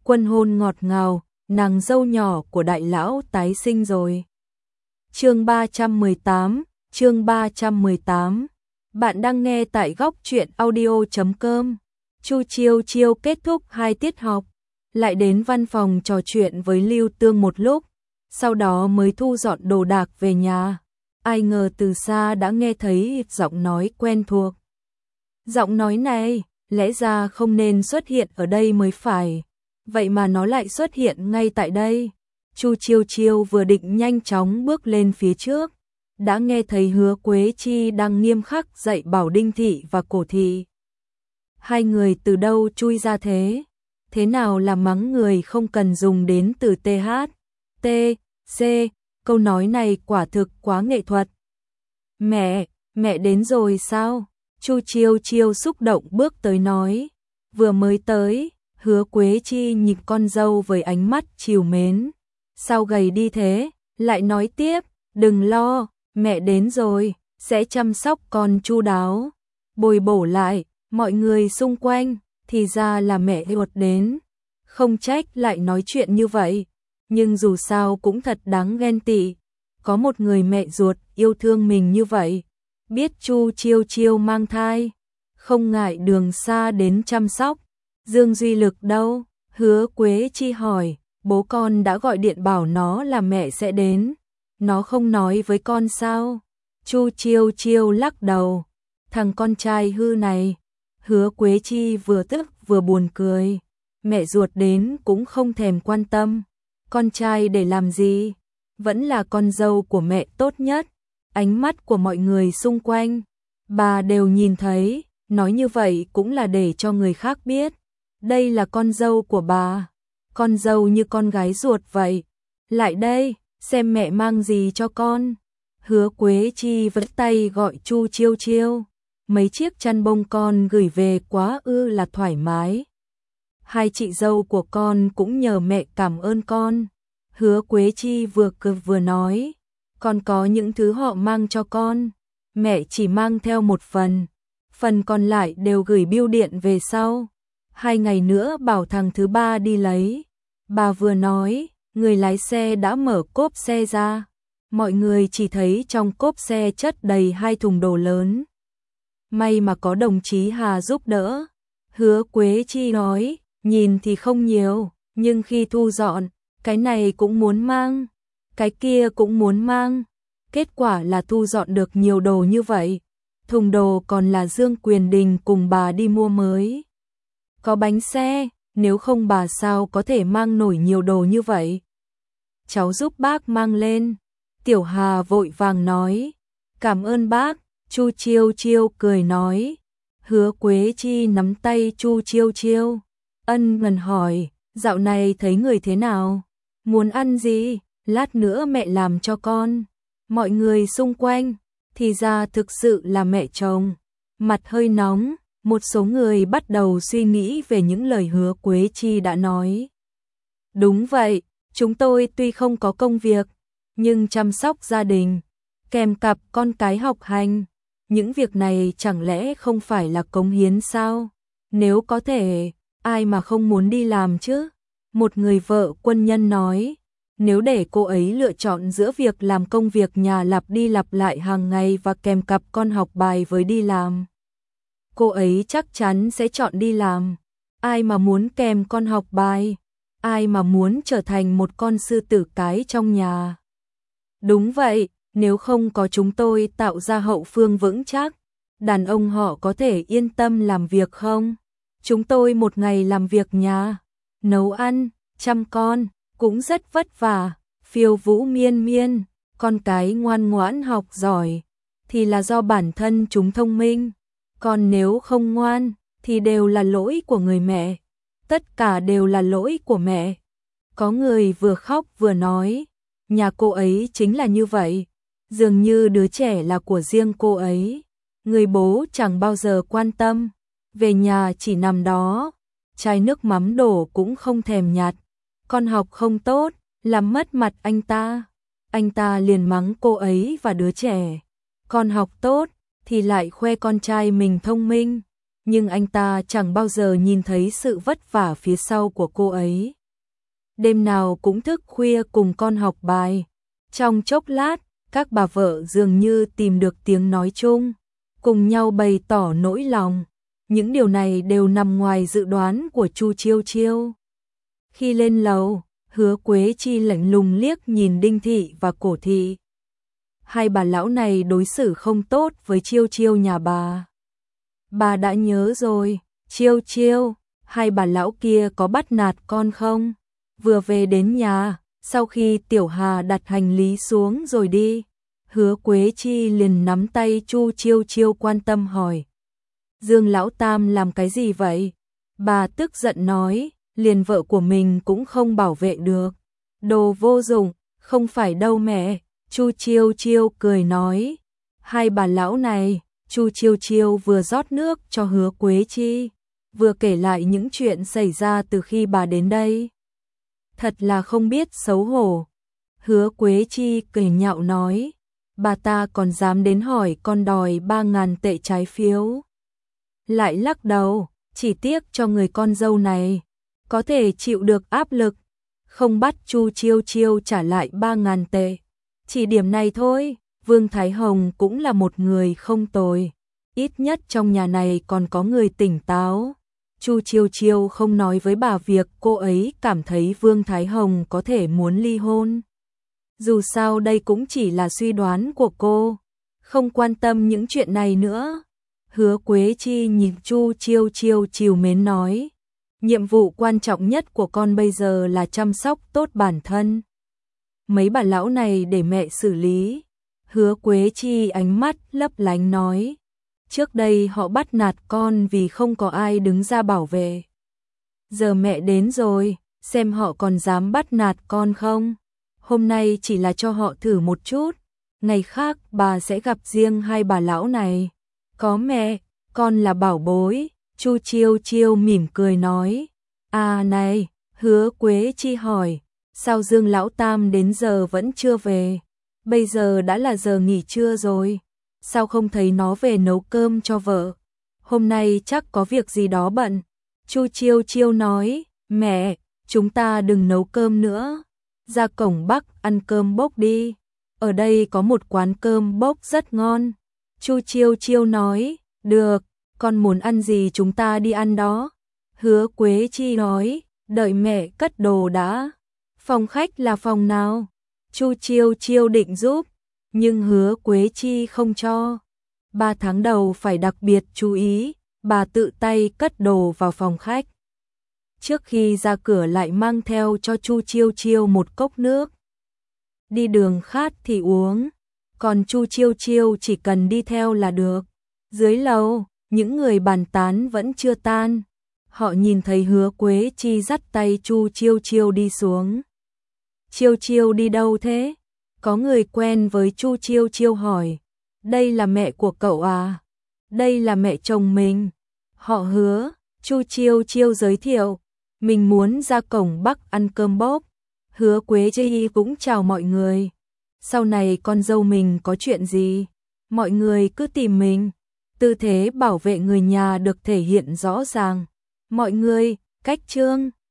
Quân hôn ngọt ngào, nàng dâu nhỏ của đại lão tái sinh rồi. Chương 318, chương 318. Bạn đang nghe tại góc truyện audio.com. Chu Chiêu Chiêu kết thúc 2 tiết học, lại đến văn phòng trò chuyện với Lưu Tương một lúc, sau đó mới thu dọn đồ đạc về nhà. Ai ngờ từ xa đã nghe thấy giọng nói quen thuộc. Giọng nói này, lẽ ra không nên xuất hiện ở đây mới phải, vậy mà nó lại xuất hiện ngay tại đây. Chu Chiêu Chiêu vừa định nhanh chóng bước lên phía trước, đã nghe thấy Hứa Quế Chi đang nghiêm khắc dạy bảo Đinh Thị và Cổ Thị. Hai người từ đâu chui ra thế? Thế nào là mắng người không cần dùng đến từ TH, T, C, câu nói này quả thực quá nghệ thuật. Mẹ đến rồi sao? Chu Chiêu Chiêu xúc động bước tới nói. Vừa mới tới, Hứa Quế Chi nhìn con dâu với ánh mắt trìu mến. Sao gầy đi thế? Lại nói tiếp, đừng lo, mẹ đến rồi, sẽ chăm sóc con chu đáo. Bồi bổ lại, mọi người xung quanh, thì ra là mẹ ruột đến. Không trách lại nói chuyện như vậy, nhưng dù sao cũng thật đáng ghen tị. Có một người mẹ ruột yêu thương mình như vậy, biết Chu Chiêu Chiêu mang thai, không ngại đường xa đến chăm sóc. Dương Duy Lực đâu? Hứa Quế Chi hỏi, bố con đã gọi điện bảo nó là mẹ sẽ đến. Nó không nói với con sao? Chu Chiêu Chiêu lắc đầu, thằng con trai hư này. Hứa Quế Chi vừa tức vừa buồn cười, mẹ ruột đến cũng không thèm quan tâm, con trai để làm gì, vẫn là con dâu của mẹ tốt nhất. Ánh mắt của mọi người xung quanh, bà đều nhìn thấy, nói như vậy cũng là để cho người khác biết, đây là con dâu của bà, con dâu như con gái ruột vậy. Lại đây, xem mẹ mang gì cho con. Hứa Quế Chi vẫy tay gọi Chu Chiêu Chiêu. Mấy chiếc chăn bông con gửi về quá ư là thoải mái. Hai chị dâu của con cũng nhờ mẹ cảm ơn con. Hứa Quế Chi vừa cười vừa nói, con có những thứ họ mang cho con, mẹ chỉ mang theo một phần còn lại đều gửi bưu điện về sau. 2 ngày nữa bảo thằng thứ ba đi lấy. Bà vừa nói, người lái xe đã mở cốp xe ra. Mọi người chỉ thấy trong cốp xe chất đầy 2 thùng đồ lớn. May mà có đồng chí Hà giúp đỡ. Hứa Quế Chi nói, nhìn thì không nhiều, nhưng khi thu dọn, cái này cũng muốn mang, cái kia cũng muốn mang. Kết quả là thu dọn được nhiều đồ như vậy. Thùng đồ còn là Dương Quyền Đình cùng bà đi mua mới. Có bánh xe, nếu không bà sao có thể mang nổi nhiều đồ như vậy. Cháu giúp bác mang lên. Tiểu Hà vội vàng nói, cảm ơn bác. Chu Chiêu Chiêu cười nói. Hứa Quế Chi nắm tay Chu Chiêu Chiêu, ân cần hỏi, dạo này thấy người thế nào? Muốn ăn gì? Lát nữa mẹ làm cho con. Mọi người xung quanh, thì ra thực sự là mẹ chồng. Mặt hơi nóng, một số người bắt đầu suy nghĩ về những lời Hứa Quế Chi đã nói. Đúng vậy, chúng tôi tuy không có công việc, nhưng chăm sóc gia đình, kèm cặp con cái học hành, những việc này chẳng lẽ không phải là cống hiến sao? Nếu có thể, ai mà không muốn đi làm chứ? Một người vợ quân nhân nói, nếu để cô ấy lựa chọn giữa việc làm công việc nhà lặp đi lặp lại hàng ngày và kèm cặp con học bài với đi làm, cô ấy chắc chắn sẽ chọn đi làm. Ai mà muốn kèm con học bài? Ai mà muốn trở thành một con sư tử cái trong nhà? Đúng vậy, nếu không có chúng tôi tạo ra hậu phương vững chắc, đàn ông họ có thể yên tâm làm việc không? Chúng tôi một ngày làm việc nhà, nấu ăn, chăm con, cũng rất vất vả, phiêu vũ miên miên, con cái ngoan ngoãn học giỏi, thì là do bản thân chúng thông minh, còn nếu không ngoan, thì đều là lỗi của người mẹ, tất cả đều là lỗi của mẹ. Có người vừa khóc vừa nói, nhà cô ấy chính là như vậy, dường như đứa trẻ là của riêng cô ấy, người bố chẳng bao giờ quan tâm, về nhà chỉ nằm đó, chai nước mắm đổ cũng không thèm nhặt, con học không tốt, làm mất mặt anh ta liền mắng cô ấy và đứa trẻ, con học tốt thì lại khoe con trai mình thông minh, nhưng anh ta chẳng bao giờ nhìn thấy sự vất vả phía sau của cô ấy. Đêm nào cũng thức khuya cùng con học bài. Trong chốc lát, các bà vợ dường như tìm được tiếng nói chung, cùng nhau bày tỏ nỗi lòng. Những điều này đều nằm ngoài dự đoán của Chu Chiêu Chiêu. Khi lên lầu, Hứa Quế Chi lạnh lùng liếc nhìn Đinh Thị và Cổ Thị. Hai bà lão này đối xử không tốt với Chiêu Chiêu nhà bà. Bà đã nhớ rồi, Chiêu Chiêu, hai bà lão kia có bắt nạt con không? Vừa về đến nhà, sau khi Tiểu Hà đặt hành lý xuống rồi đi, Hứa Quế Chi liền nắm tay Chu Chiêu Chiêu quan tâm hỏi. Dương Lão Tam làm cái gì vậy? Bà tức giận nói, liền vợ của mình cũng không bảo vệ được. Đồ vô dụng, không phải đâu mẹ. Chu Chiêu Chiêu cười nói. Hai bà lão này, Chu Chiêu Chiêu vừa rót nước cho Hứa Quế Chi, vừa kể lại những chuyện xảy ra từ khi bà đến đây. Thật là không biết xấu hổ. Hứa Quế Chi cười nhạo nói. Bà ta còn dám đến hỏi con đòi 3.000 tệ trái phiếu. Lại lắc đầu, chỉ tiếc cho người con dâu này có thể chịu được áp lực, không bắt Chu Chiêu Chiêu trả lại 3.000 tệ. Chỉ điểm này thôi, Vương Thái Hồng cũng là một người không tồi. Ít nhất trong nhà này còn có người tỉnh táo. Chu Chiêu Chiêu không nói với bà việc cô ấy cảm thấy Vương Thái Hồng có thể muốn ly hôn. Dù sao đây cũng chỉ là suy đoán của cô, không quan tâm những chuyện này nữa. Hứa Quế Chi nhìn Chu Chiêu Chiêu trìu mến nói. Nhiệm vụ quan trọng nhất của con bây giờ là chăm sóc tốt bản thân. Mấy bà lão này để mẹ xử lý. Hứa Quế Chi ánh mắt lấp lánh nói. Trước đây họ bắt nạt con vì không có ai đứng ra bảo vệ. Giờ mẹ đến rồi, xem họ còn dám bắt nạt con không. Hôm nay chỉ là cho họ thử một chút. Ngày khác bà sẽ gặp riêng hai bà lão này. Có mẹ, con là bảo bối. Chu Chiêu Chiêu mỉm cười nói. À này, Hứa Quế Chi hỏi. Sao Dương Lão Tam đến giờ vẫn chưa về? Bây giờ đã là giờ nghỉ trưa rồi. Sao không thấy nó về nấu cơm cho vợ? Hôm nay chắc có việc gì đó bận. Chu Chiêu Chiêu nói. Mẹ, chúng ta đừng nấu cơm nữa. Ra cổng Bắc ăn cơm bốc đi. Ở đây có một quán cơm bốc rất ngon. Chu Chiêu Chiêu nói. Được, con muốn ăn gì chúng ta đi ăn đó. Hứa Quế Chi nói. Đợi mẹ cất đồ đã. Phòng khách là phòng nào? Chu Chiêu Chiêu định giúp, nhưng Hứa Quế Chi không cho. 3 tháng đầu phải đặc biệt chú ý, bà tự tay cất đồ vào phòng khách. Trước khi ra cửa lại mang theo cho Chu Chiêu Chiêu một cốc nước. Đi đường khát thì uống, còn Chu Chiêu Chiêu chỉ cần đi theo là được. Dưới lầu, những người bàn tán vẫn chưa tan. Họ nhìn thấy Hứa Quế Chi dắt tay Chu Chiêu Chiêu đi xuống. Chiêu Chiêu đi đâu thế? Có người quen với Chu Chiêu Chiêu hỏi. Đây là mẹ của cậu à? Đây là mẹ chồng mình. Họ Hứa. Chu Chiêu Chiêu giới thiệu. Mình muốn ra cổng Bắc ăn cơm bốc. Hứa Quế Chi cũng chào mọi người. Sau này con dâu mình có chuyện gì? Mọi người cứ tìm mình. Tư thế bảo vệ người nhà được thể hiện rõ ràng. Mọi người, cách chương.